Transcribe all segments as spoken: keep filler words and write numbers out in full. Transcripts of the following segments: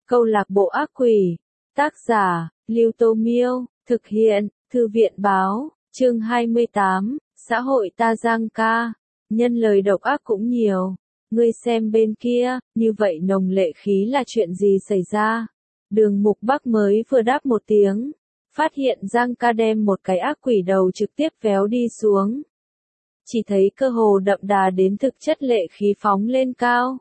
Câu lạc bộ ác quỷ. Tác giả, Lưu Tô Miêu. Thực hiện, Thư viện báo. Chương hai mươi tám. Xã hội ta Giang ca. Nhân lời độc ác cũng nhiều. Ngươi xem bên kia, như vậy nồng lệ khí là chuyện gì xảy ra? Đường Mục Bắc mới vừa đáp một tiếng. Phát hiện Giang ca đem một cái ác quỷ đầu trực tiếp véo đi xuống. Chỉ thấy cơ hồ đậm đà đến thực chất lệ khí phóng lên cao.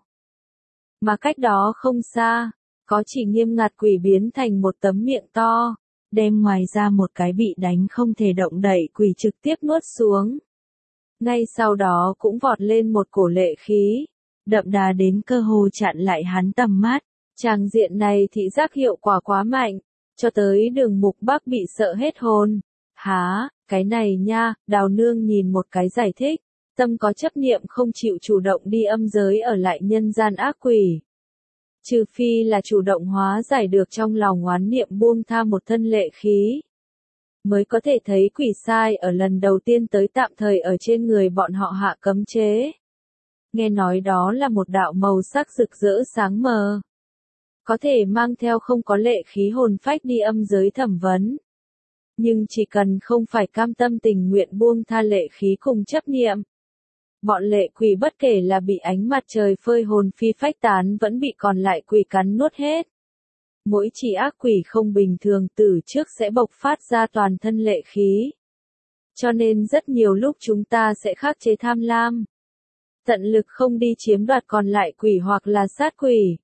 Mà cách đó không xa, có chỉ nghiêm ngặt quỷ biến thành một tấm miệng to, đem ngoài ra một cái bị đánh không thể động đậy quỷ trực tiếp nuốt xuống. Ngay sau đó cũng vọt lên một cổ lệ khí, đậm đà đến cơ hồ chặn lại hắn tầm mắt. Tràng diện này thị giác hiệu quả quá mạnh, cho tới Đường Mục Bắc bị sợ hết hồn. Há, cái này nha, Đào Nương nhìn một cái giải thích, tâm có chấp niệm không chịu chủ động đi âm giới ở lại nhân gian ác quỷ. Trừ phi là chủ động hóa giải được trong lòng oán niệm buông tha một thân lệ khí, mới có thể thấy quỷ sai ở lần đầu tiên tới tạm thời ở trên người bọn họ hạ cấm chế. Nghe nói đó là một đạo màu sắc rực rỡ sáng mờ, có thể mang theo không có lệ khí hồn phách đi âm giới thẩm vấn. Nhưng chỉ cần không phải cam tâm tình nguyện buông tha lệ khí cùng chấp niệm, bọn lệ quỷ bất kể là bị ánh mặt trời phơi hồn phi phách tán vẫn bị còn lại quỷ cắn nuốt hết. Mỗi chỉ ác quỷ không bình thường từ trước sẽ bộc phát ra toàn thân lệ khí. Cho nên rất nhiều lúc chúng ta sẽ khắc chế tham lam, tận lực không đi chiếm đoạt còn lại quỷ hoặc là sát quỷ.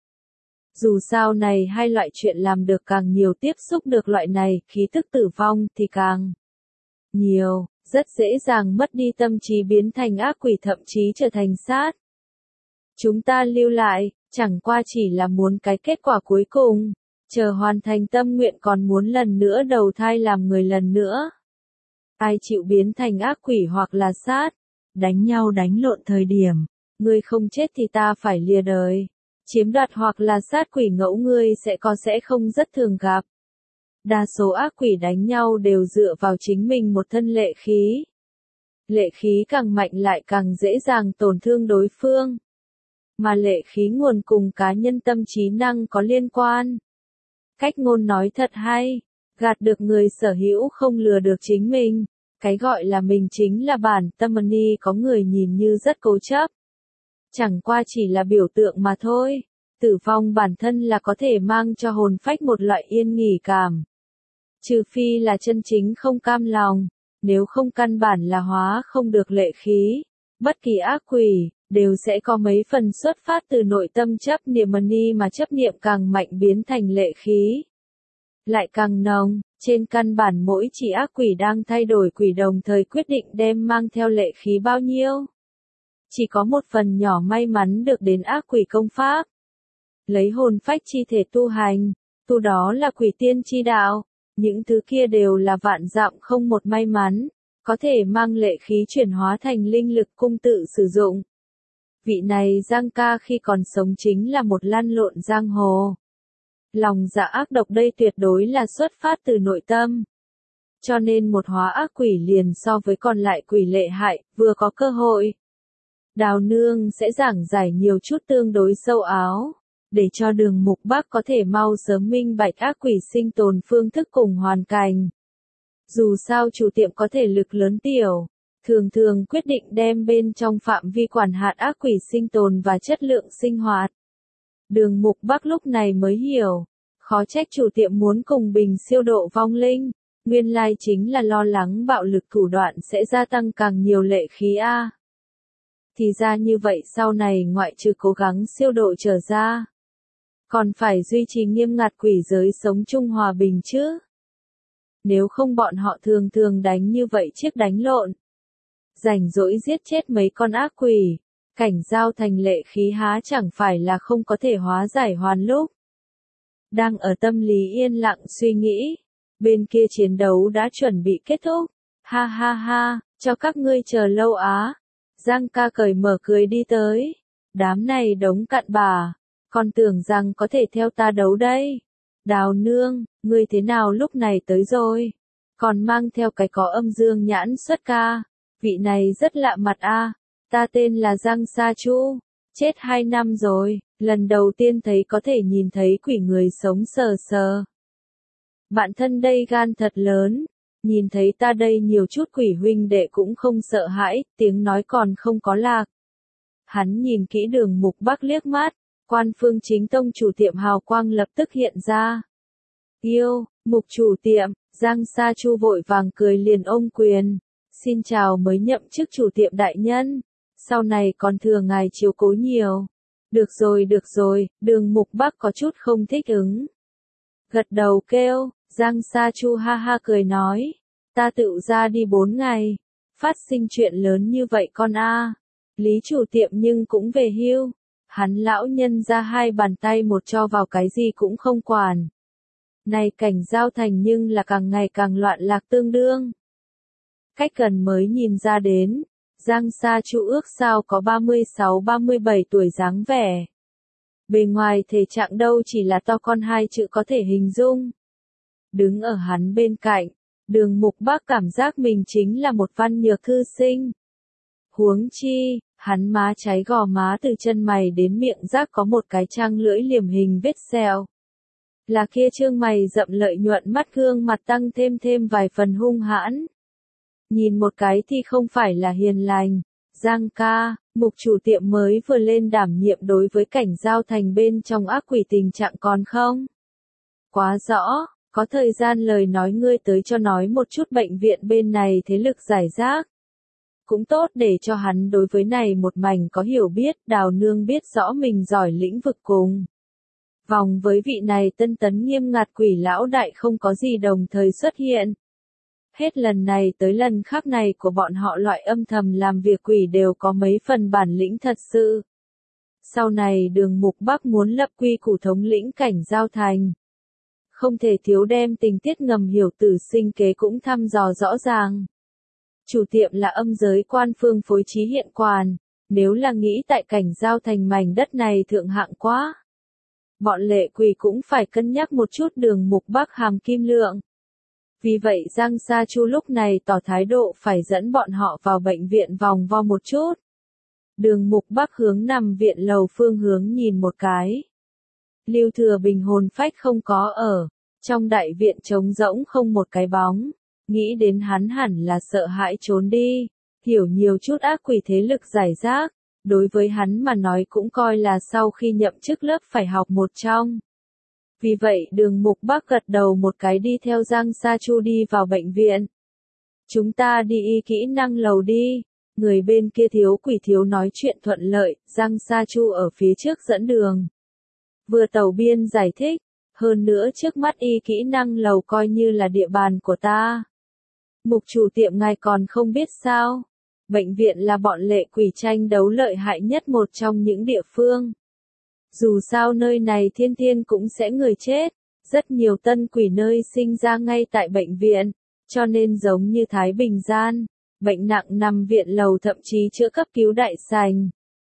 Dù sao này hai loại chuyện làm được càng nhiều tiếp xúc được loại này, khí tức tử vong thì càng nhiều, rất dễ dàng mất đi tâm trí biến thành ác quỷ thậm chí trở thành sát. Chúng ta lưu lại, chẳng qua chỉ là muốn cái kết quả cuối cùng, chờ hoàn thành tâm nguyện còn muốn lần nữa đầu thai làm người lần nữa. Ai chịu biến thành ác quỷ hoặc là sát, đánh nhau đánh lộn thời điểm, ngươi không chết thì ta phải lìa đời. Chiếm đoạt hoặc là sát quỷ ngẫu ngươi sẽ có sẽ không rất thường gặp. Đa số ác quỷ đánh nhau đều dựa vào chính mình một thân lệ khí. Lệ khí càng mạnh lại càng dễ dàng tổn thương đối phương. Mà lệ khí nguồn cùng cá nhân tâm trí năng có liên quan. Cách ngôn nói thật hay, gạt được người sở hữu không lừa được chính mình. Cái gọi là mình chính là bản tâm ni có người nhìn như rất cố chấp. Chẳng qua chỉ là biểu tượng mà thôi. Tử vong bản thân là có thể mang cho hồn phách một loại yên nghỉ cảm. Trừ phi là chân chính không cam lòng, nếu không căn bản là hóa không được lệ khí. Bất kỳ ác quỷ, đều sẽ có mấy phần xuất phát từ nội tâm chấp niệm ni mà chấp niệm càng mạnh biến thành lệ khí. Lại càng nồng, trên căn bản mỗi chỉ ác quỷ đang thay đổi quỷ đồng thời quyết định đem mang theo lệ khí bao nhiêu. Chỉ có một phần nhỏ may mắn được đến ác quỷ công pháp. Lấy hồn phách chi thể tu hành, tu đó là quỷ tiên chi đạo, những thứ kia đều là vạn dặm không một may mắn, có thể mang lệ khí chuyển hóa thành linh lực cung tự sử dụng. Vị này Giang ca khi còn sống chính là một lăn lộn giang hồ. Lòng dạ ác độc đây tuyệt đối là xuất phát từ nội tâm. Cho nên một hóa ác quỷ liền so với còn lại quỷ lệ hại, vừa có cơ hội. Đào Nương sẽ giảng giải nhiều chút tương đối sâu áo, để cho Đường Mục Bắc có thể mau sớm minh bạch ác quỷ sinh tồn phương thức cùng hoàn cảnh. Dù sao chủ tiệm có thể lực lớn tiểu, thường thường quyết định đem bên trong phạm vi quản hạt ác quỷ sinh tồn và chất lượng sinh hoạt. Đường Mục Bắc lúc này mới hiểu, khó trách chủ tiệm muốn cùng Bình siêu độ vong linh, nguyên lai chính là lo lắng bạo lực thủ đoạn sẽ gia tăng càng nhiều lệ khí a. Thì ra như vậy sau này ngoại trừ cố gắng siêu độ trở ra, còn phải duy trì nghiêm ngặt quỷ giới sống chung hòa bình chứ. Nếu không bọn họ thường thường đánh như vậy chiếc đánh lộn. Rảnh rỗi giết chết mấy con ác quỷ, cảnh giao thành lệ khí há chẳng phải là không có thể hóa giải hoàn lúc. Đang ở tâm lý yên lặng suy nghĩ, bên kia chiến đấu đã chuẩn bị kết thúc. Ha ha ha, cho các ngươi chờ lâu á. Giang ca cởi mở cười đi tới. Đám này đống cặn bà, còn tưởng rằng có thể theo ta đấu đây. Đào Nương, ngươi thế nào lúc này tới rồi? Còn mang theo cái có âm dương nhãn xuất ca. Vị này rất lạ mặt a. Ta tên là Giang Sa Chu. Chết hai năm rồi, lần đầu tiên thấy có thể nhìn thấy quỷ người sống sờ sờ. Bạn thân đây gan thật lớn, nhìn thấy ta đây nhiều chút quỷ huynh đệ cũng không sợ hãi, tiếng nói còn không có lạc. Hắn nhìn kỹ Đường Mục Bắc liếc mắt, Quan Phương Chính Tông chủ tiệm hào quang lập tức hiện ra. Yêu, Mục chủ tiệm, Giang Sa Chu vội vàng cười liền ôm quyền. Xin chào mới nhậm chức chủ tiệm đại nhân, sau này còn thừa ngài chiếu cố nhiều. Được rồi được rồi, Đường Mục Bắc có chút không thích ứng. Gật đầu kêu, Giang Sa Chu ha ha cười nói, ta tự ra đi bốn ngày, phát sinh chuyện lớn như vậy con a. Lý chủ tiệm nhưng cũng về hưu, hắn lão nhân ra hai bàn tay một cho vào cái gì cũng không quản. Này cảnh giao thành nhưng là càng ngày càng loạn lạc tương đương. Cách gần mới nhìn ra đến, Giang Sa Chu ước sao có ba mươi sáu ba mươi bảy tuổi dáng vẻ. Bề ngoài thể trạng đâu chỉ là to con hai chữ có thể hình dung. Đứng ở hắn bên cạnh, Đường Mục Bắc cảm giác mình chính là một văn nhược thư sinh. Huống chi, hắn má cháy gò má từ chân mày đến miệng rác có một cái trang lưỡi liềm hình vết sẹo. Là kia trương mày rậm lợi nhuận mắt gương mặt tăng thêm thêm vài phần hung hãn. Nhìn một cái thì không phải là hiền lành. Giang ca, Mục chủ tiệm mới vừa lên đảm nhiệm đối với cảnh giao thành bên trong ác quỷ tình trạng còn không? Quá rõ, có thời gian lời nói ngươi tới cho nói một chút bệnh viện bên này thế lực giải rác. Cũng tốt để cho hắn đối với này một mảnh có hiểu biết, Đào Nương biết rõ mình giỏi lĩnh vực cùng. Vòng với vị này tân tấn nghiêm ngặt quỷ lão đại không có gì đồng thời xuất hiện. Hết lần này tới lần khác này của bọn họ loại âm thầm làm việc quỷ đều có mấy phần bản lĩnh thật sự. Sau này Đường Mục Bắc muốn lập quy củ thống lĩnh cảnh giao thành. Không thể thiếu đem tình tiết ngầm hiểu tử sinh kế cũng thăm dò rõ ràng. Chủ tiệm là âm giới Quan Phương phối trí hiện quan, nếu là nghĩ tại cảnh giao thành mảnh đất này thượng hạng quá. Bọn lệ quỷ cũng phải cân nhắc một chút Đường Mục Bắc hàm kim lượng. Vì vậy Giang Sa Chu lúc này tỏ thái độ phải dẫn bọn họ vào bệnh viện vòng vo một chút. Đường Mục Bắc hướng nằm viện lầu phương hướng nhìn một cái. Lưu Thừa Bình hồn phách không có ở, trong đại viện trống rỗng không một cái bóng, nghĩ đến hắn hẳn là sợ hãi trốn đi, hiểu nhiều chút ác quỷ thế lực giải rác, đối với hắn mà nói cũng coi là sau khi nhậm chức lớp phải học một trong. Vì vậy Đường Mục Bắc gật đầu một cái đi theo Giang Sa Chu đi vào bệnh viện. Chúng ta đi y kỹ năng lầu đi. Người bên kia thiếu quỷ thiếu nói chuyện thuận lợi, Giang Sa Chu ở phía trước dẫn đường. Vừa tàu biên giải thích, hơn nữa trước mắt y kỹ năng lầu coi như là địa bàn của ta. Mục chủ tiệm ngài còn không biết sao. Bệnh viện là bọn lệ quỷ tranh đấu lợi hại nhất một trong những địa phương. Dù sao nơi này thiên thiên cũng sẽ người chết, rất nhiều tân quỷ nơi sinh ra ngay tại bệnh viện, cho nên giống như Thái Bình Gian, bệnh nặng nằm viện lầu thậm chí chữa cấp cứu đại sành.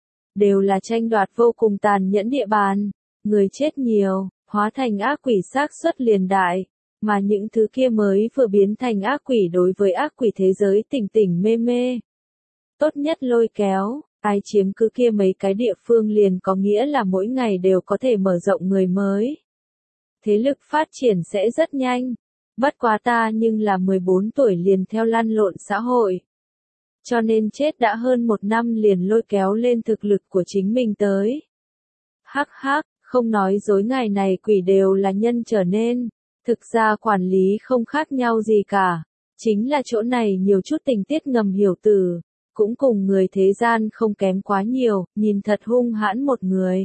Đều là tranh đoạt vô cùng tàn nhẫn địa bàn, người chết nhiều, hóa thành ác quỷ xác suất liền đại, mà những thứ kia mới vừa biến thành ác quỷ đối với ác quỷ thế giới tỉnh tỉnh mê mê. Tốt nhất lôi kéo. Ai chiếm cứ kia mấy cái địa phương liền có nghĩa là mỗi ngày đều có thể mở rộng người mới. Thế lực phát triển sẽ rất nhanh. Bất quá ta nhưng là mười bốn tuổi liền theo lăn lộn xã hội. Cho nên chết đã hơn một năm liền lôi kéo lên thực lực của chính mình tới. Hắc hắc, không nói dối ngày này quỷ đều là nhân trở nên. Thực ra quản lý không khác nhau gì cả. Chính là chỗ này nhiều chút tình tiết ngầm hiểu từ. Cũng cùng người thế gian không kém quá nhiều, nhìn thật hung hãn một người.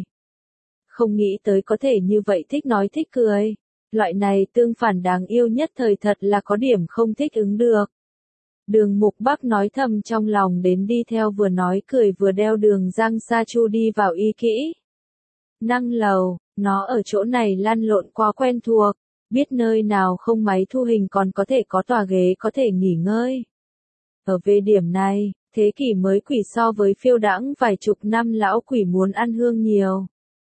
Không nghĩ tới có thể như vậy thích nói thích cười. Loại này tương phản đáng yêu nhất thời thật là có điểm không thích ứng được. Đường Mục Bắc nói thầm trong lòng đến đi theo vừa nói cười vừa đeo đường Giang Sa Chu đi vào y kỹ. Năng lầu, nó ở chỗ này lăn lộn quá quen thuộc, biết nơi nào không máy thu hình còn có thể có tòa ghế có thể nghỉ ngơi. Ở về điểm này, thế kỷ mới quỷ so với phiêu đãng vài chục năm lão quỷ muốn ăn hương nhiều.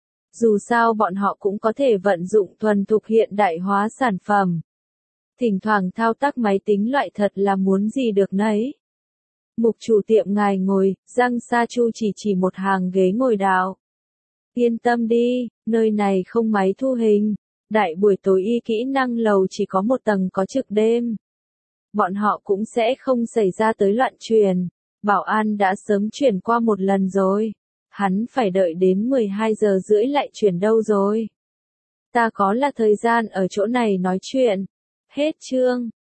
Dù sao bọn họ cũng có thể vận dụng thuần thục hiện đại hóa sản phẩm. Thỉnh thoảng thao tác máy tính loại thật là muốn gì được nấy. Mục chủ tiệm ngài ngồi, Giang Sa Chu chỉ chỉ một hàng ghế ngồi đạo. Yên tâm đi, nơi này không máy thu hình. Đại buổi tối y kỹ năng lầu chỉ có một tầng có trực đêm. Bọn họ cũng sẽ không xảy ra tới loạn truyền. Bảo an đã sớm chuyển qua một lần rồi. Hắn phải đợi đến mười hai giờ rưỡi lại chuyển đâu rồi. Ta có là thời gian ở chỗ này nói chuyện. Hết chương.